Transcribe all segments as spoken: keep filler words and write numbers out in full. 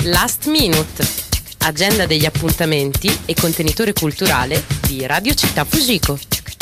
Last Minute, agenda degli appuntamenti e contenitore culturale di Radio Città Fugico.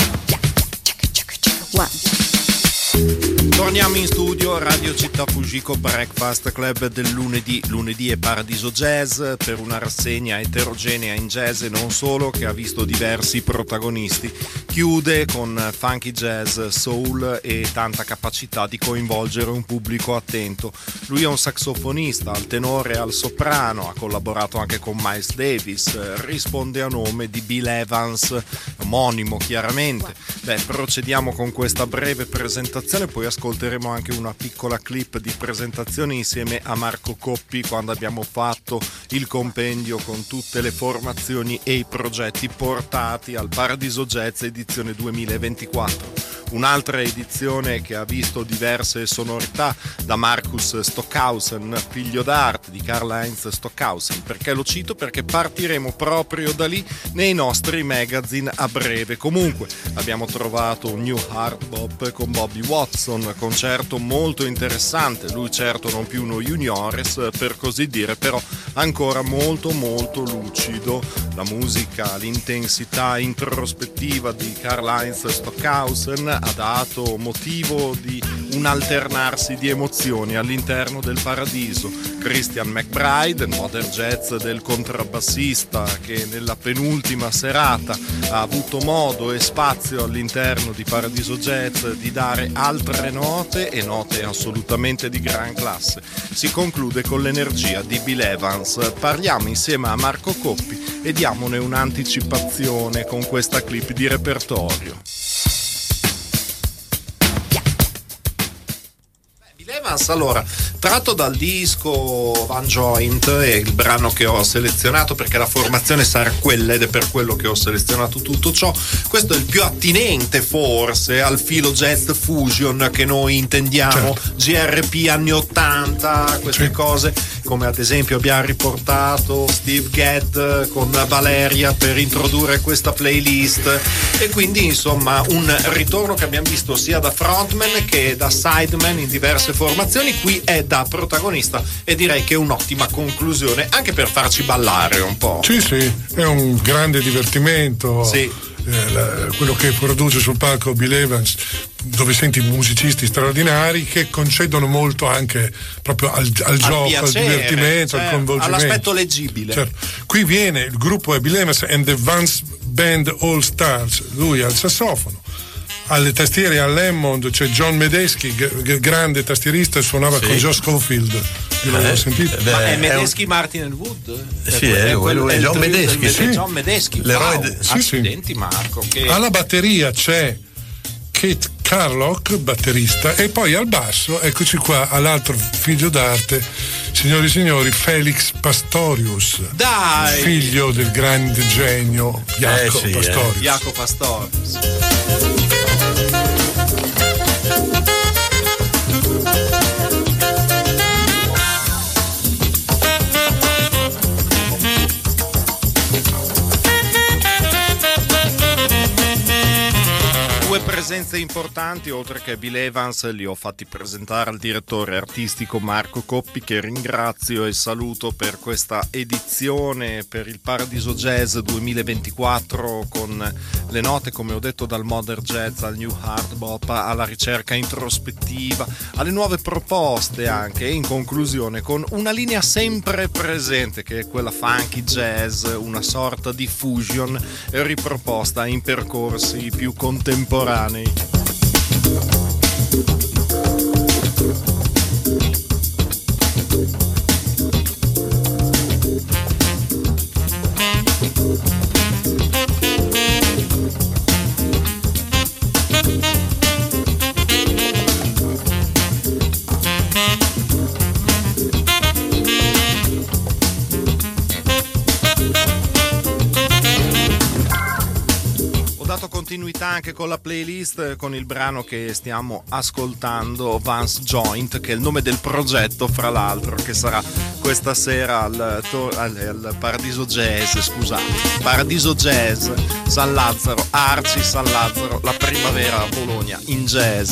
Torniamo in studio, Radio Città Fugico Breakfast Club del lunedì. Lunedì è Paradiso Jazz per una rassegna eterogenea in jazz e non solo, che ha visto diversi protagonisti. Chiude con funky jazz, soul e tanta capacità di coinvolgere un pubblico attento. Lui è un saxofonista, al tenore e al soprano, ha collaborato anche con Miles Davis, risponde a nome di Bill Evans, omonimo chiaramente. Beh, procediamo con questa breve presentazione, poi ascolteremo anche una piccola clip di presentazione insieme a Marco Coppi quando abbiamo fatto il compendio con tutte le formazioni e i progetti portati al Paradiso Jazz edizione duemilaventiquattro. Un'altra edizione che ha visto diverse sonorità da Marcus Stockhausen, figlio d'arte di Karl-Heinz Stockhausen. Perché lo cito? Perché partiremo proprio da lì nei nostri magazine a breve. Comunque abbiamo trovato un New Hard Bop con Bobby Watson, concerto molto interessante. Lui certo non più uno juniores per così dire, però ancora molto molto lucido. La musica, l'intensità introspettiva di Karl-Heinz Stockhausen ha dato motivo di un alternarsi di emozioni all'interno del Paradiso. Christian McBride, il modern jazz del contrabbassista che nella penultima serata ha avuto modo e spazio all'interno di Paradiso Jazz di dare altre note e note assolutamente di gran classe. Si conclude con l'energia di Bill Evans. Parliamo insieme a Marco Coppi e diamone un'anticipazione con questa clip di repertorio. Evans, allora, tratto dal disco Van Joint, è il brano che ho selezionato perché la formazione sarà quella ed è per quello che ho selezionato tutto ciò. Questo è il più attinente forse al filo jazz fusion che noi intendiamo, certo. G R P anni ottanta, queste sì. cose, come ad esempio abbiamo riportato Steve Gadd con Valeria per introdurre questa playlist, e quindi insomma un ritorno che abbiamo visto sia da frontman che da sideman in diverse formazioni. Qui è da protagonista e direi che è un'ottima conclusione anche per farci ballare un po'. Sì, sì, è un grande divertimento. Sì. Eh, la, quello che produce sul palco Bill Evans, dove senti musicisti straordinari che concedono molto anche proprio al, al, al gioco, piacere, al divertimento, certo, al coinvolgimento, all'aspetto leggibile. Certo. Qui viene, il gruppo è Bill Evans and the Vance Band All Stars, lui al sassofono. Alle tastiere a Hammond c'è John Medeski, g- grande tastierista, suonava sì. con Joe Scofield. Io l'avevo eh, sentito. Beh, Ma è Medeski è un... Martin and Wood? Sì, è, è, quello, è John Medeski. Sì. John Medeski. L'eroe wow. de... sì, Accidenti, sì. Marco. Che... Alla batteria c'è Kate Carlock, batterista, e poi al basso, eccoci qua, all'altro figlio d'arte, signori e signori, Felix Pastorius. Dai! Figlio del grande genio Jaco eh sì, Pastorius. Eh. Jaco Pastorius. Presenze importanti, oltre che Bill Evans, li ho fatti presentare al direttore artistico Marco Coppi, che ringrazio e saluto per questa edizione per il Paradiso Jazz duemilaventiquattro, con le note, come ho detto, dal modern jazz al new hard bop, alla ricerca introspettiva, alle nuove proposte anche, e in conclusione con una linea sempre presente che è quella funky jazz, una sorta di fusion riproposta in percorsi più contemporanei. Continuità anche con la playlist, con il brano che stiamo ascoltando, Vance Joint, che è il nome del progetto, fra l'altro, che sarà questa sera al, al, al Paradiso Jazz, scusate, Paradiso Jazz, San Lazzaro, Arci San Lazzaro, la primavera a Bologna in jazz.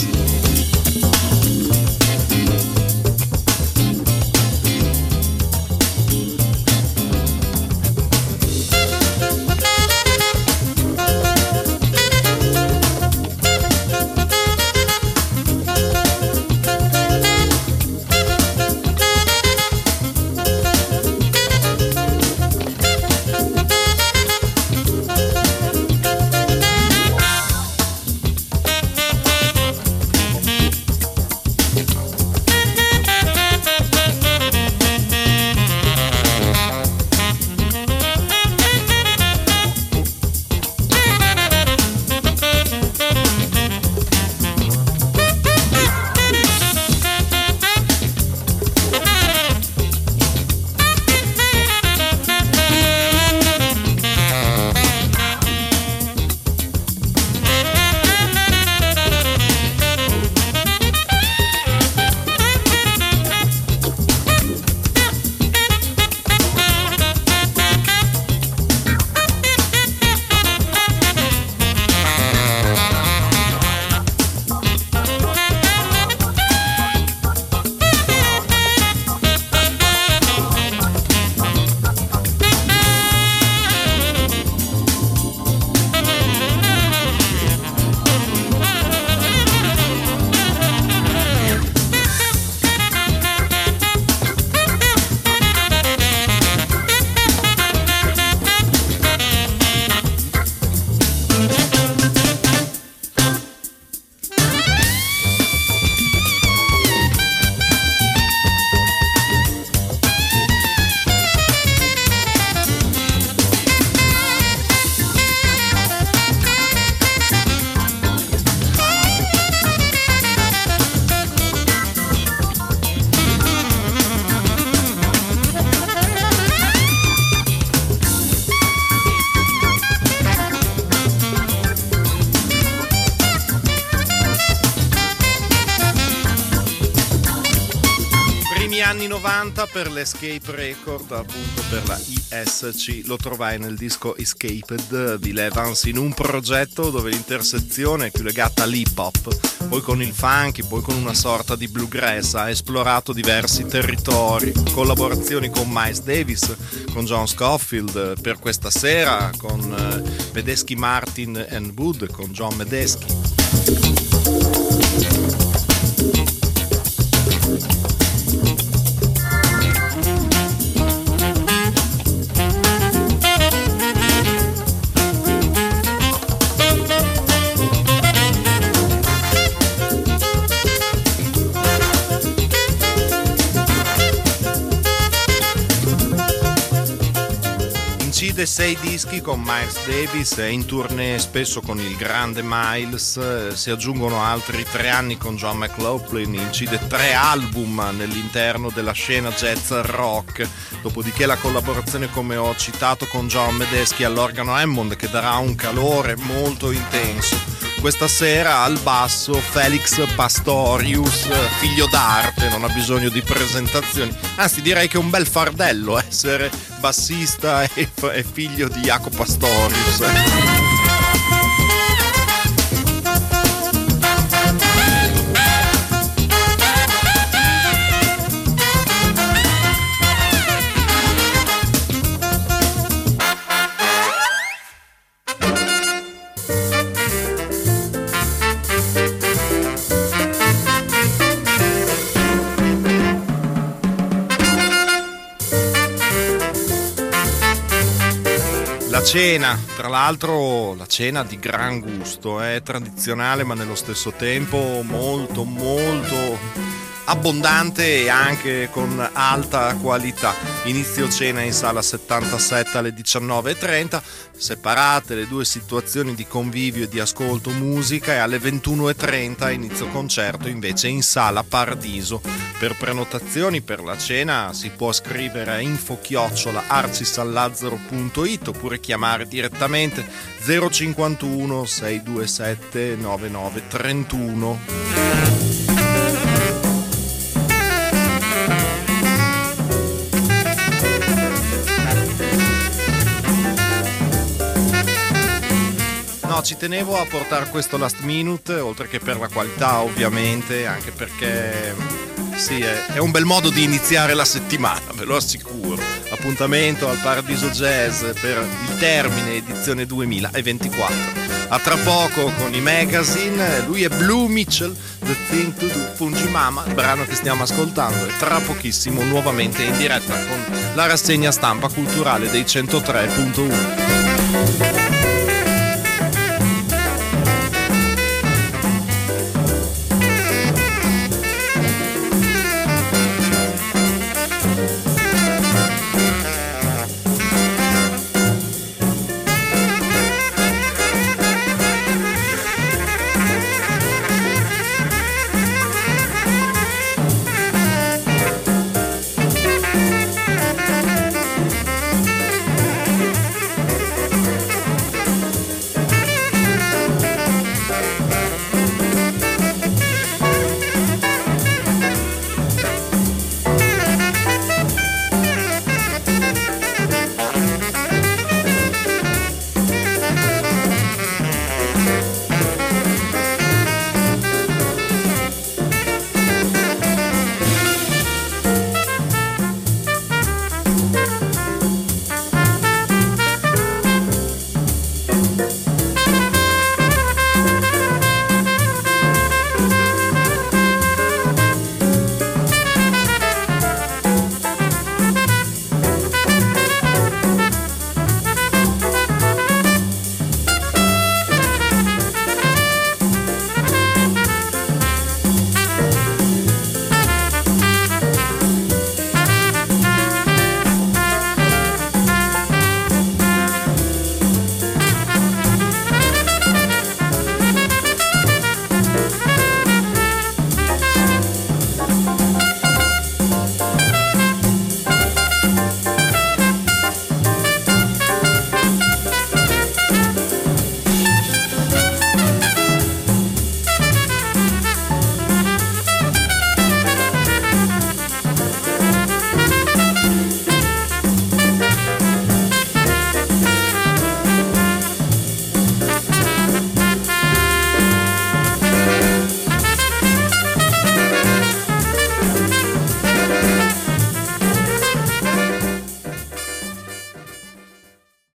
novanta per l'Escape Record, appunto per la I S C, lo trovai nel disco Escaped di Levans, in un progetto dove l'intersezione è più legata all'hip hop, poi con il funky, poi con una sorta di bluegrass. Ha esplorato diversi territori, collaborazioni con Miles Davis, con John Scofield, per questa sera con uh, Medeski, Martin and Wood, con John Medeski. Incide sei dischi con Miles Davis, è in tournée spesso con il grande Miles, si aggiungono altri tre anni con John McLaughlin, incide tre album nell'interno della scena jazz rock, dopodiché la collaborazione, come ho citato, con John Medeski all'organo Hammond, che darà un calore molto intenso. Questa sera al basso Felix Pastorius, figlio d'arte, non ha bisogno di presentazioni, anzi direi che è un bel fardello essere bassista e, e figlio di Jaco Pastorius. Cena, tra l'altro la cena di gran gusto, è tradizionale ma nello stesso tempo molto molto abbondante e anche con alta qualità. Inizio cena in sala settantasette alle diciannove e trenta, separate le due situazioni di convivio e di ascolto musica, e alle ventuno e trenta inizio concerto invece in sala Paradiso. Per prenotazioni per la cena si può scrivere a info chiocciola arcisallazaro punto it oppure chiamare direttamente zero cinquantuno sei due sette nove nove trentuno. No, ci tenevo a portare questo last minute, oltre che per la qualità ovviamente, anche perché sì, è, è un bel modo di iniziare la settimana, ve lo assicuro. Appuntamento al Paradiso Jazz per il termine edizione duemilaventiquattro. A tra poco con i magazine, lui è Blue Mitchell, The Thing to Do, Fungimama, il brano che stiamo ascoltando, e tra pochissimo nuovamente in diretta con la rassegna stampa culturale dei centotre punto uno.